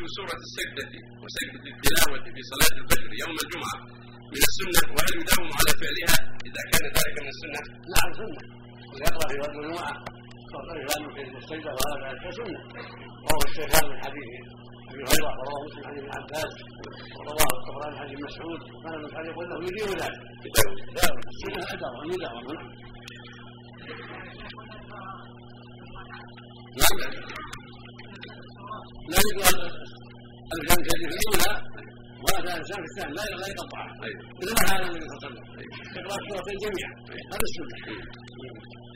سورة السجدة وسجدة التلاوة في صلاة الفجر يوم الجمعة من السنة، وهل يداوم على فعلها إذا كان ذلك من السنة؟ نعم سنة، يقرأ في يوم الجمعة وقرأ في السجدة وهذا سنة. رواه الشيخان من حديث أبي هريرة ورواه مسلم حديث ابن عباس ورواه الطبراني حديث مسعود، وكان من حديث يقول له يدير ذلك السنة أدار أن يداوم. نعم لا يقال الإنسان كثير في الأولى وهذا الإنسان في الثاني لا يقطعها، مثل ما هذا النبي صلى الله عليه وسلم يقرأ سورة الجميع هذا السنة.